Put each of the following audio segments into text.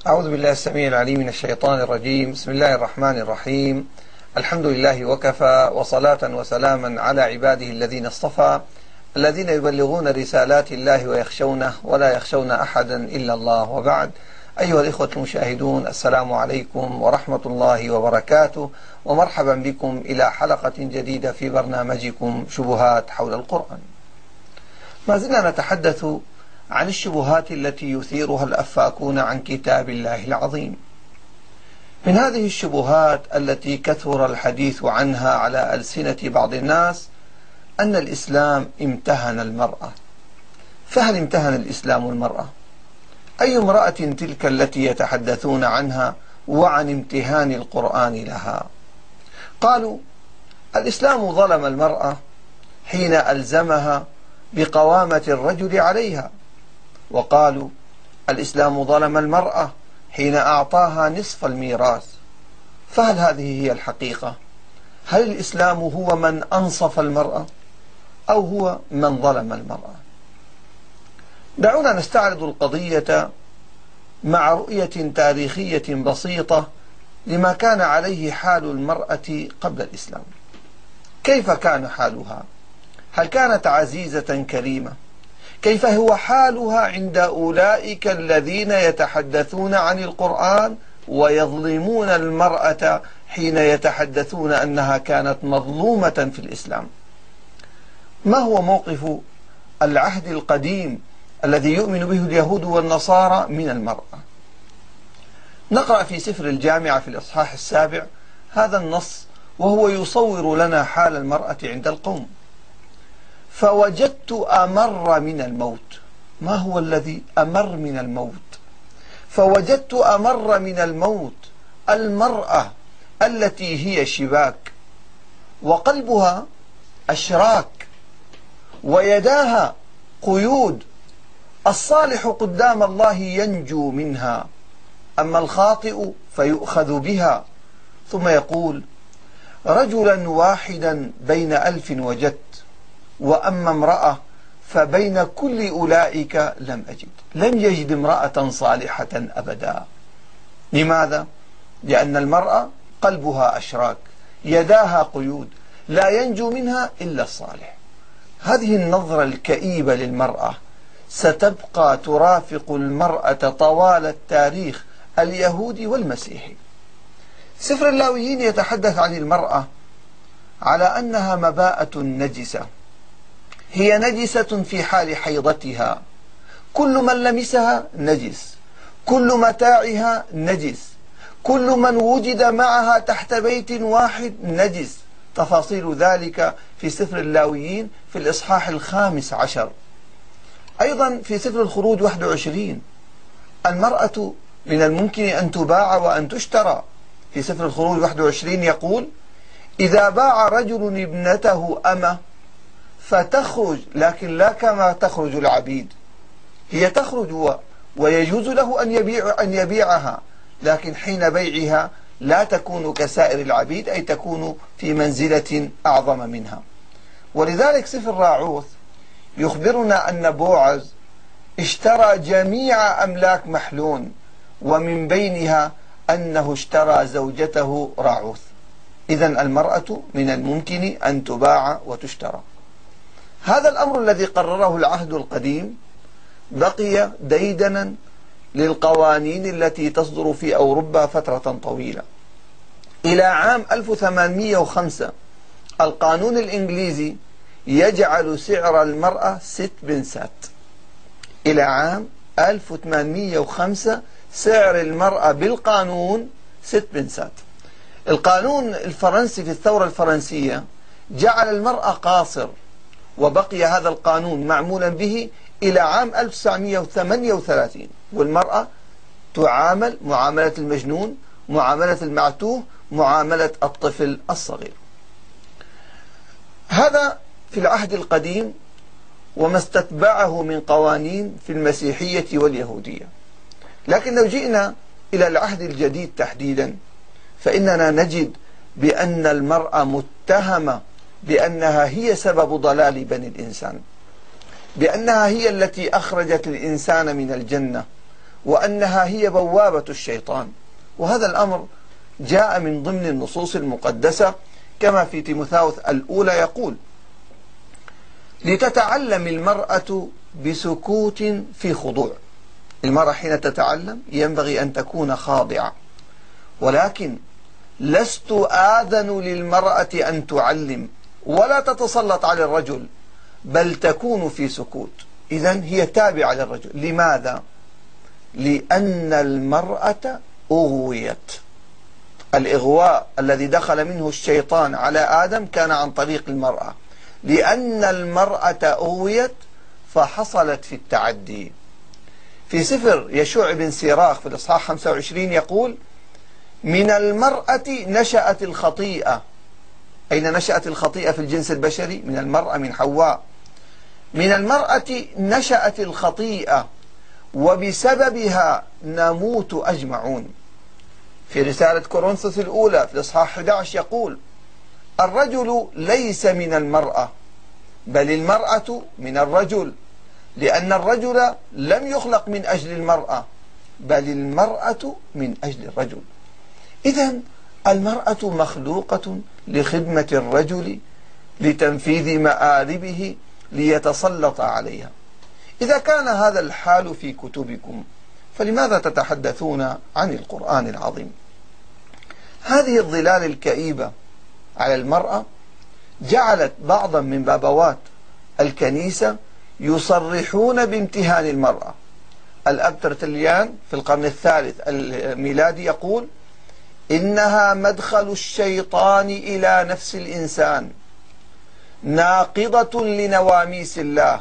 أعوذ بالله السميع العليم من الشيطان الرجيم. بسم الله الرحمن الرحيم. الحمد لله وكفى، وصلاة وسلاما على عباده الذين اصطفى، الذين يبلغون رسالات الله ويخشونه ولا يخشون أحدا إلا الله، وبعد. أيها الإخوة المشاهدون، السلام عليكم ورحمة الله وبركاته، ومرحبا بكم إلى حلقة جديدة في برنامجكم شبهات حول القرآن. ما زلنا نتحدث عن الشبهات التي يثيرها الأفاكون عن كتاب الله العظيم. من هذه الشبهات التي كثر الحديث عنها على ألسنة بعض الناس أن الإسلام امتهن المرأة. فهل امتهن الإسلام المرأة؟ أي امرأة تلك التي يتحدثون عنها وعن امتهان القرآن لها؟ قالوا الإسلام ظلم المرأة حين ألزمها بقوامة الرجل عليها، وقالوا الإسلام ظلم المرأة حين أعطاها نصف الميراث. فهل هذه هي الحقيقة؟ هل الإسلام هو من أنصف المرأة أو هو من ظلم المرأة؟ دعونا نستعرض القضية مع رؤية تاريخية بسيطة لما كان عليه حال المرأة قبل الإسلام. كيف كان حالها؟ هل كانت عزيزة كريمة؟ كيف هو حالها عند أولئك الذين يتحدثون عن القرآن ويظلمون المرأة حين يتحدثون أنها كانت مظلومة في الإسلام؟ ما هو موقف العهد القديم الذي يؤمن به اليهود والنصارى من المرأة؟ نقرأ في سفر الجامعة في الإصحاح 7 هذا النص، وهو يصور لنا حال المرأة عند القوم. فوجدت أمر من الموت. ما هو الذي أمر من الموت؟ فوجدت أمر من الموت المرأة التي هي شباك، وقلبها أشراك، ويداها قيود. الصالح قدام الله ينجو منها، أما الخاطئ فيؤخذ بها. ثم يقول رجلا واحدا بين 1000 وجدت، وأما امرأة فبين كل أولئك لم أجد. لم يجد امرأة صالحة أبدا. لماذا؟ لأن المرأة قلبها أشراك، يداها قيود، لا ينجو منها إلا الصالح. هذه النظرة الكئيبة للمرأة ستبقى ترافق المرأة طوال التاريخ اليهودي والمسيحي. سفر اللاويين يتحدث عن المرأة على أنها مباءة نجسة، هي نجسة في حال حيضتها، كل من لمسها نجس، كل متاعها نجس، كل من وجد معها تحت بيت واحد نجس. تفاصيل ذلك في سفر اللاويين في الإصحاح 15. أيضا في سفر الخروج 21 المرأة من الممكن أن تباع وأن تشترى. في سفر الخروج 21 يقول إذا باع رجل ابنته أمة فتخرج، لكن لا كما تخرج العبيد، هي تخرج ويجوز له أن يبيعها، لكن حين بيعها لا تكون كسائر العبيد، أي تكون في منزلة أعظم منها. ولذلك سفر راعوث يخبرنا أن بوعز اشترى جميع أملاك محلون، ومن بينها أنه اشترى زوجته راعوث. إذن المرأة من الممكن أن تباع وتشترى. هذا الأمر الذي قرره العهد القديم بقي ديدنا للقوانين التي تصدر في أوروبا فترة طويلة. إلى عام 1805 القانون الإنجليزي يجعل سعر المرأة 6 بنسات. إلى عام 1805 سعر المرأة بالقانون 6 بنسات. القانون الفرنسي في الثورة الفرنسية جعل المرأة قاصر، وبقي هذا القانون معمولا به إلى عام 1938، والمرأة تعامل معاملة المجنون، معاملة المعتوه، معاملة الطفل الصغير. هذا في العهد القديم وما استتبعه من قوانين في المسيحية واليهودية. لكن لو جئنا إلى العهد الجديد تحديدا فإننا نجد بأن المرأة متهمة بأنها هي سبب ضلال بني الإنسان، بأنها هي التي أخرجت الإنسان من الجنة، وأنها هي بوابة الشيطان. وهذا الأمر جاء من ضمن النصوص المقدسة، كما في تيموثاوس الأولى يقول: لتتعلم المرأة بسكوت في خضوع. المرأة حين تتعلم ينبغي أن تكون خاضعة، ولكن لست آذن للمرأة أن تعلم ولا تتسلط على الرجل، بل تكون في سكوت. إذن هي تابعة للرجل. لماذا؟ لأن المرأة أغويت. الإغواء الذي دخل منه الشيطان على آدم كان عن طريق المرأة، لأن المرأة أغويت فحصلت في التعدي. في سفر يشوع بن سيراخ في الإصحاح 25 يقول: من المرأة نشأت الخطيئة. أين نشأت الخطيئة في الجنس البشري؟ من المرأة، من حواء. من المرأة نشأت الخطيئة وبسببها نموت أجمعون. في رسالة كورنثوس الأولى في الإصحاح 11 يقول: الرجل ليس من المرأة بل المرأة من الرجل، لأن الرجل لم يخلق من أجل المرأة بل المرأة من أجل الرجل. إذن المرأة مخلوقة لخدمة الرجل، لتنفيذ مآربه، ليتسلط عليها. إذا كان هذا الحال في كتبكم فلماذا تتحدثون عن القرآن العظيم؟ هذه الظلال الكئيبة على المرأة جعلت بعضا من بابوات الكنيسة يصرحون بامتهان المرأة. الأب ترتليان في القرن الثالث الميلادي يقول: إنها مدخل الشيطان إلى نفس الإنسان، ناقضة لنواميس الله،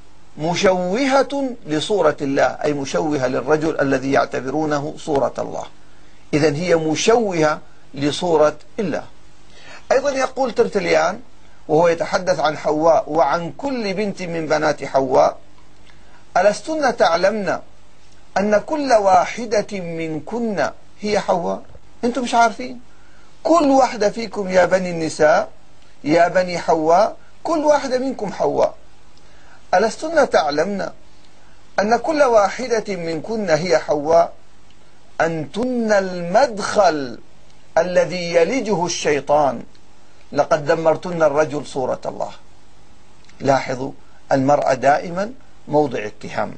مشوهة لصورة الله، أي مشوهة للرجل الذي يعتبرونه صورة الله. إذن هي مشوهة لصورة الله. أيضا يقول ترتليان وهو يتحدث عن حواء وعن كل بنت من بنات حواء: ألستن تعلمن أن كل واحدة منكن هي حواء؟ أنتم مش عارفين؟ كل واحدة فيكم يا بني النساء، يا بني حواء، كل واحدة منكم حواء. ألستن تعلمن أن كل واحدة منكن هي حواء؟ أنتن المدخل الذي يلجه الشيطان، لقد دمرتن الرجل صورة الله. لاحظوا، المرأة دائما موضع اتهام.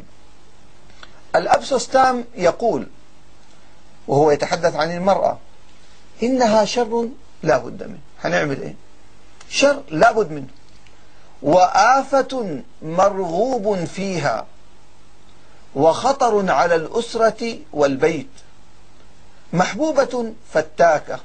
الأب سوستام يقول وهو يتحدث عن المرأة: إنها شر لا بد منه. هنعمل إيه؟ شر لا بد منه، وآفة مرغوب فيها، وخطر على الأسرة والبيت، محبوبة فتاكة،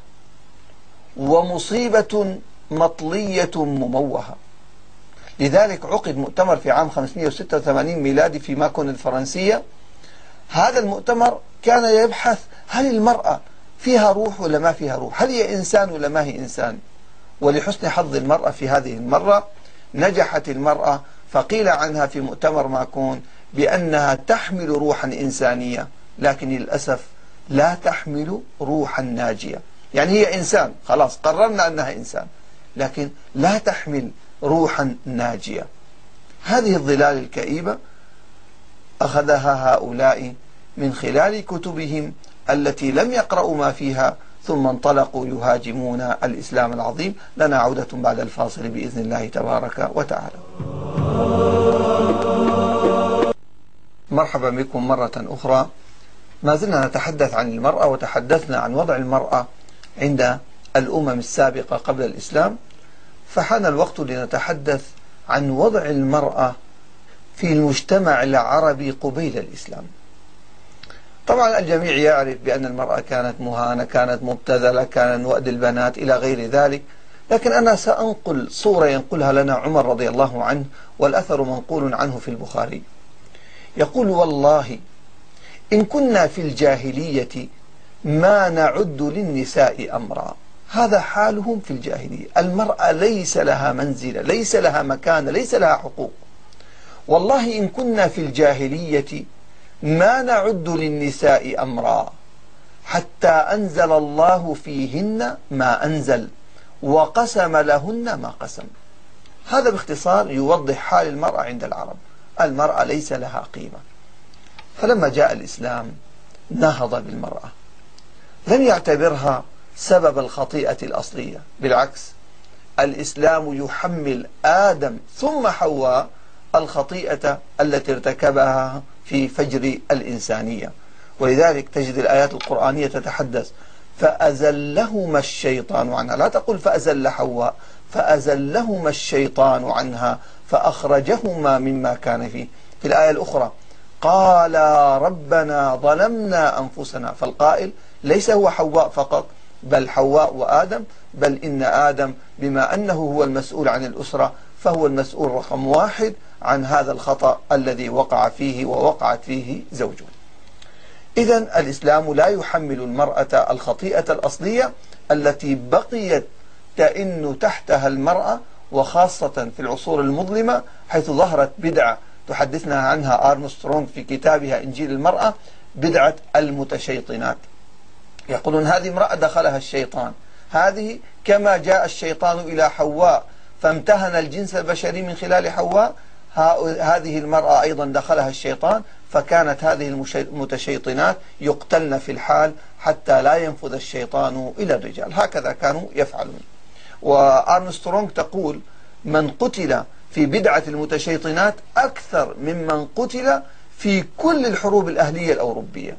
ومصيبة مطلية مموهة. لذلك عقد مؤتمر في عام 586 ميلادي في ماكون الفرنسية. هذا المؤتمر كان يبحث: هل المرأة فيها روح ولا ما فيها روح؟ هل هي إنسان ولا ما هي إنسان؟ ولحسن حظ المرأة في هذه المرة نجحت المرأة، فقيل عنها في مؤتمر ماكون بأنها تحمل روحا إنسانية، لكن للأسف لا تحمل روحا ناجية. يعني هي إنسان، خلاص قررنا أنها إنسان، لكن لا تحمل روحا ناجية. هذه الظلال الكئيبة أخذها هؤلاء من خلال كتبهم التي لم يقرأوا ما فيها، ثم انطلقوا يهاجمون الإسلام العظيم. لنا عودة بعد الفاصل بإذن الله تبارك وتعالى. مرحبا بكم مرة أخرى. ما زلنا نتحدث عن المرأة، وتحدثنا عن وضع المرأة عند الأمم السابقة قبل الإسلام، فحان الوقت لنتحدث عن وضع المرأة في المجتمع العربي قبيل الإسلام. طبعا الجميع يعرف بأن المرأة كانت مهانة، كانت مبتذلة، كان وأد البنات إلى غير ذلك، لكن أنا سأنقل صورة ينقلها لنا عمر رضي الله عنه، والأثر منقول عنه في البخاري. يقول: والله إن كنا في الجاهلية ما نعد للنساء أمرا. هذا حالهم في الجاهلية. المرأة ليس لها منزلة، ليس لها مكان، ليس لها حقوق. والله إن كنا في الجاهلية ما نعد للنساء أمرا حتى أنزل الله فيهن ما أنزل وقسم لهن ما قسم. هذا باختصار يوضح حال المرأة عند العرب. المرأة ليس لها قيمة. فلما جاء الإسلام نهض بالمرأة، لم يعتبرها سبب الخطيئة الأصلية، بالعكس الإسلام يحمل آدم ثم حواء الخطيئة التي ارتكبها في فجر الإنسانية. ولذلك تجد الآيات القرآنية تتحدث فأزلهما الشيطان عنها، لا تقول فأزل حواء، فأزلهما الشيطان عنها فأخرجهما مما كان فيه. في الآية الأخرى قال ربنا ظلمنا أنفسنا، فالقائل ليس هو حواء فقط بل حواء وآدم، بل إن آدم بما أنه هو المسؤول عن الأسرة فهو المسؤول رقم واحد عن هذا الخطأ الذي وقع فيه ووقعت فيه زوجه. إذن الإسلام لا يحمل المرأة الخطيئة الأصلية التي بقيت تئن تحتها المرأة، وخاصة في العصور المظلمة حيث ظهرت بدعة تحدثنا عنها أرمسترونغ في كتابها إنجيل المرأة، بدعة المتشيطنات. يقولون هذه امرأة دخلها الشيطان، هذه كما جاء الشيطان إلى حواء فامتهن الجنس البشري من خلال حواء، هذه المرأة أيضا دخلها الشيطان، فكانت هذه المتشيطنات يقتلن في الحال حتى لا ينفذ الشيطان إلى الرجال. هكذا كانوا يفعلون. وأرمسترونغ تقول من قتل في بدعة المتشيطنات أكثر ممن قتل في كل الحروب الأهلية الأوروبية.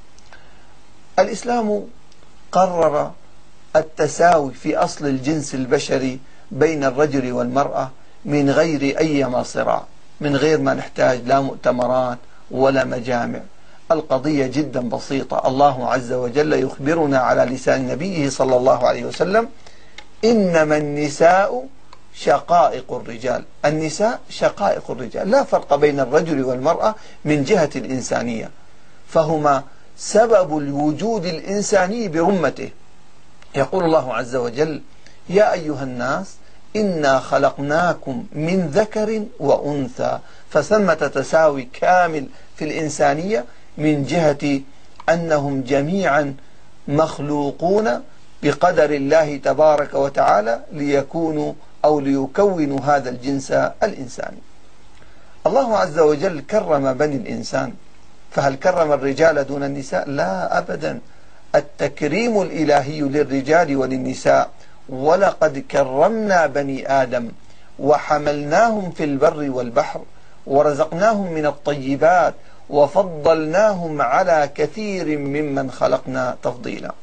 الإسلام قرر التساوي في أصل الجنس البشري بين الرجل والمرأة من غير أي صراع، من غير ما نحتاج لا مؤتمرات ولا مجامع. القضية جدا بسيطة. الله عز وجل يخبرنا على لسان نبيه صلى الله عليه وسلم إنما النساء شقائق الرجال. النساء شقائق الرجال، لا فرق بين الرجل والمرأة من جهة الإنسانية، فهما سبب الوجود الإنساني برمته. يقول الله عز وجل يا أيها الناس إنا خلقناكم من ذكر وأنثى، فثمة تساوي كامل في الإنسانية من جهة أنهم جميعا مخلوقون بقدر الله تبارك وتعالى ليكونوا أو ليكونوا هذا الجنس الإنساني. الله عز وجل كرم بني الإنسان، فهل كرم الرجال دون النساء؟ لا أبدا. التكريم الإلهي للرجال وللنساء. ولقد كرمنا بني آدم وحملناهم في البر والبحر ورزقناهم من الطيبات وفضلناهم على كثير ممن خلقنا تفضيلا.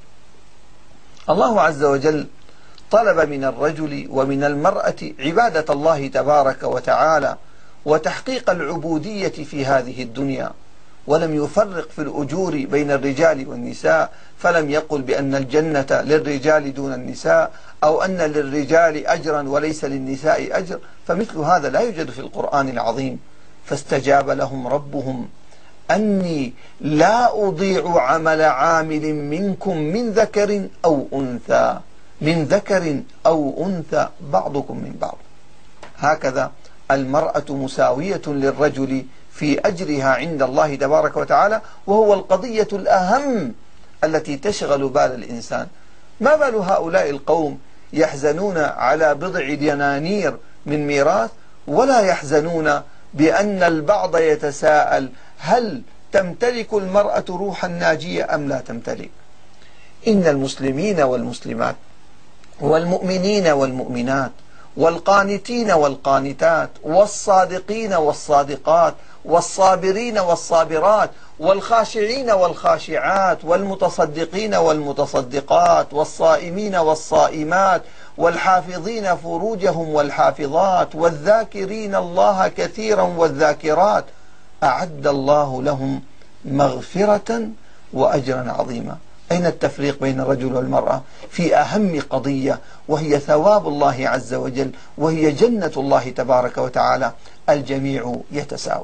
الله عز وجل طلب من الرجل ومن المرأة عبادة الله تبارك وتعالى وتحقيق العبودية في هذه الدنيا، ولم يفرق في الأجور بين الرجال والنساء، فلم يقل بأن الجنة للرجال دون النساء أو أن للرجال أجرا وليس للنساء أجر، فمثل هذا لا يوجد في القرآن العظيم. فاستجاب لهم ربهم أني لا أضيع عمل عامل منكم من ذكر أو أنثى، من ذكر أو أنثى بعضكم من بعض. هكذا المرأة مساوية للرجل في أجرها عند الله تبارك وتعالى، وهو القضية الأهم التي تشغل بال الإنسان. ما بال هؤلاء القوم يحزنون على بضع دنانير من ميراث، ولا يحزنون بأن البعض يتساءل هل تمتلك المرأة روحا ناجية أم لا تمتلك؟ إن المسلمين والمسلمات والمؤمنين والمؤمنات والقانتين والقانتات والصادقين والصادقات والصابرين والصابرات والخاشعين والخاشعات والمتصدقين والمتصدقات والصائمين والصائمات والحافظين فروجهم والحافظات والذاكرين الله كثيرا والذاكرات أعد الله لهم مغفرة وأجرا عظيما. أين التفريق بين الرجل والمرأة في أهم قضية، وهي ثواب الله عز وجل، وهي جنة الله تبارك وتعالى؟ الجميع يتساوى.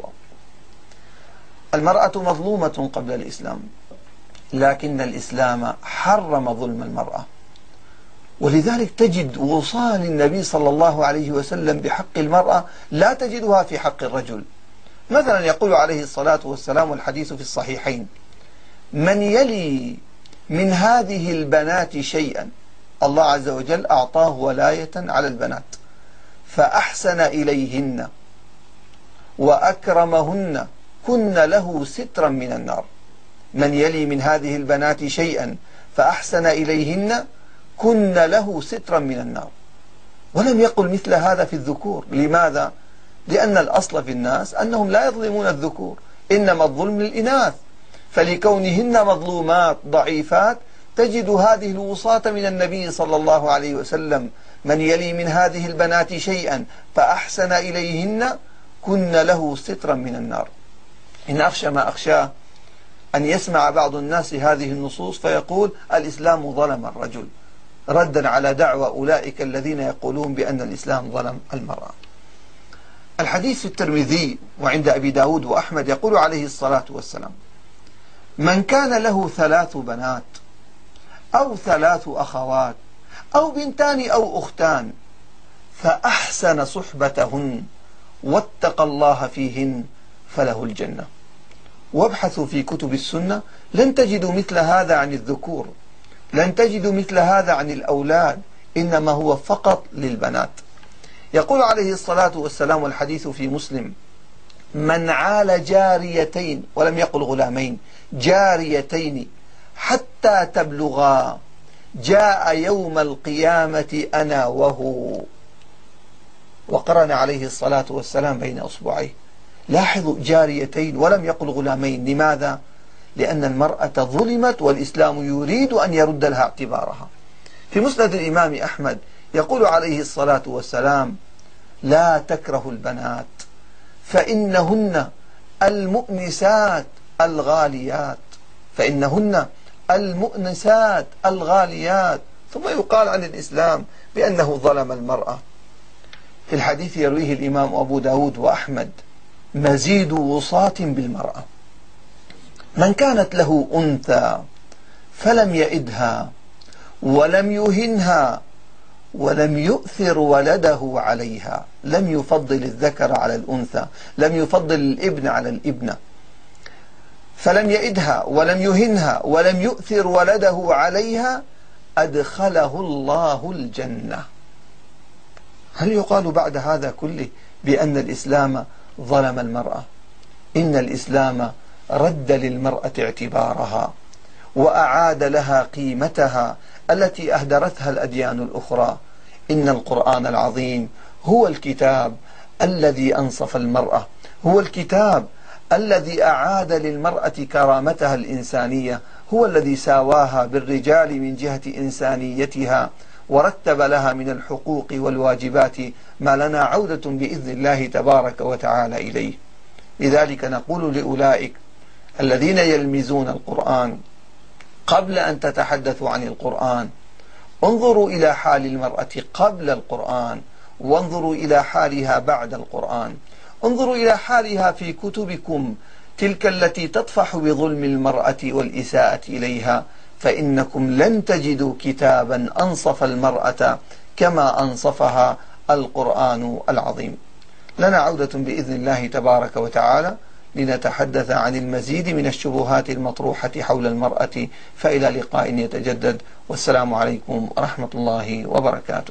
المرأة مظلومة قبل الإسلام، لكن الإسلام حرم ظلم المرأة، ولذلك تجد وصال النبي صلى الله عليه وسلم بحق المرأة لا تجدها في حق الرجل. مثلا يقول عليه الصلاة والسلام والحديث في الصحيحين من يلي من هذه البنات شيئا، الله عز وجل أعطاه ولاية على البنات فأحسن إليهن وأكرمهن كن له سترا من النار. من يلي من هذه البنات شيئا فأحسن إليهن كن له سترا من النار. ولم يقل مثل هذا في الذكور. لماذا؟ لأن الأصل في الناس أنهم لا يظلمون الذكور، إنما الظلم للإناث، فلكونهن مظلومات ضعيفات تجد هذه الوصاة من النبي صلى الله عليه وسلم: من يلي من هذه البنات شيئا فأحسن إليهن كن له سترا من النار. إن أخشى ما أخشاه أن يسمع بعض الناس هذه النصوص فيقول: الإسلام ظلم الرجل، ردا على دعوى أولئك الذين يقولون بأن الإسلام ظلم المرأة. الحديث في الترمذي وعند أبي داود وأحمد يقول عليه الصلاة والسلام: من كان له 3 بنات أو 3 أخوات أو بنتان أو أختان فأحسن صحبتهن واتقى الله فيهن فله الجنة. وابحثوا في كتب السنة لن تجدوا مثل هذا عن الذكور، لن تجدوا مثل هذا عن الأولاد، إنما هو فقط للبنات. يقول عليه الصلاة والسلام والحديث في مسلم: من عال جاريتين، ولم يقل غلامين، جاريتين حتى تبلغا جاء يوم القيامة أنا وهو. وقرن عليه الصلاة والسلام بين أصبعيه. لاحظوا، جاريتين ولم يقل غلامين. لماذا؟ لأن المرأة ظلمت والإسلام يريد أن يرد لها اعتبارها. في مسند الإمام أحمد يقول عليه الصلاة والسلام: لا تكره البنات فإنهن المؤنسات الغاليات، فإنهن المؤنسات الغاليات. ثم يقال عن الإسلام بأنه ظلم المرأة. في الحديث يرويه الإمام أبو داود وأحمد: مزيد وصاة بالمرأة: من كانت له أنثى فلم يئدها ولم يهنها ولم يؤثر ولده عليها، لم يفضل الذكر على الأنثى، لم يفضل الابن على الابنة، فلم يئدها ولم يهنها ولم يؤثر ولده عليها أدخله الله الجنة. هل يقال بعد هذا كله بأن الإسلام ظلم المرأة؟ إن الإسلام رد للمرأة اعتبارها وأعاد لها قيمتها التي أهدرتها الأديان الأخرى. إن القرآن العظيم هو الكتاب الذي أنصف المرأة، هو الكتاب الذي أعاد للمرأة كرامتها الإنسانية، هو الذي ساواها بالرجال من جهة إنسانيتها، ورتب لها من الحقوق والواجبات ما لنا عودة بإذن الله تبارك وتعالى إليه. لذلك نقول لأولئك الذين يلمزون القرآن: قبل أن تتحدثوا عن القرآن انظروا إلى حال المرأة قبل القرآن، وانظروا إلى حالها بعد القرآن، انظروا إلى حالها في كتبكم تلك التي تطفح بظلم المرأة والإساءة إليها، فإنكم لن تجدوا كتابا أنصف المرأة كما أنصفها القرآن العظيم. لنا عودة بإذن الله تبارك وتعالى لنتحدث عن المزيد من الشبهات المطروحة حول المرأة، فإلى لقاء يتجدد، والسلام عليكم ورحمة الله وبركاته.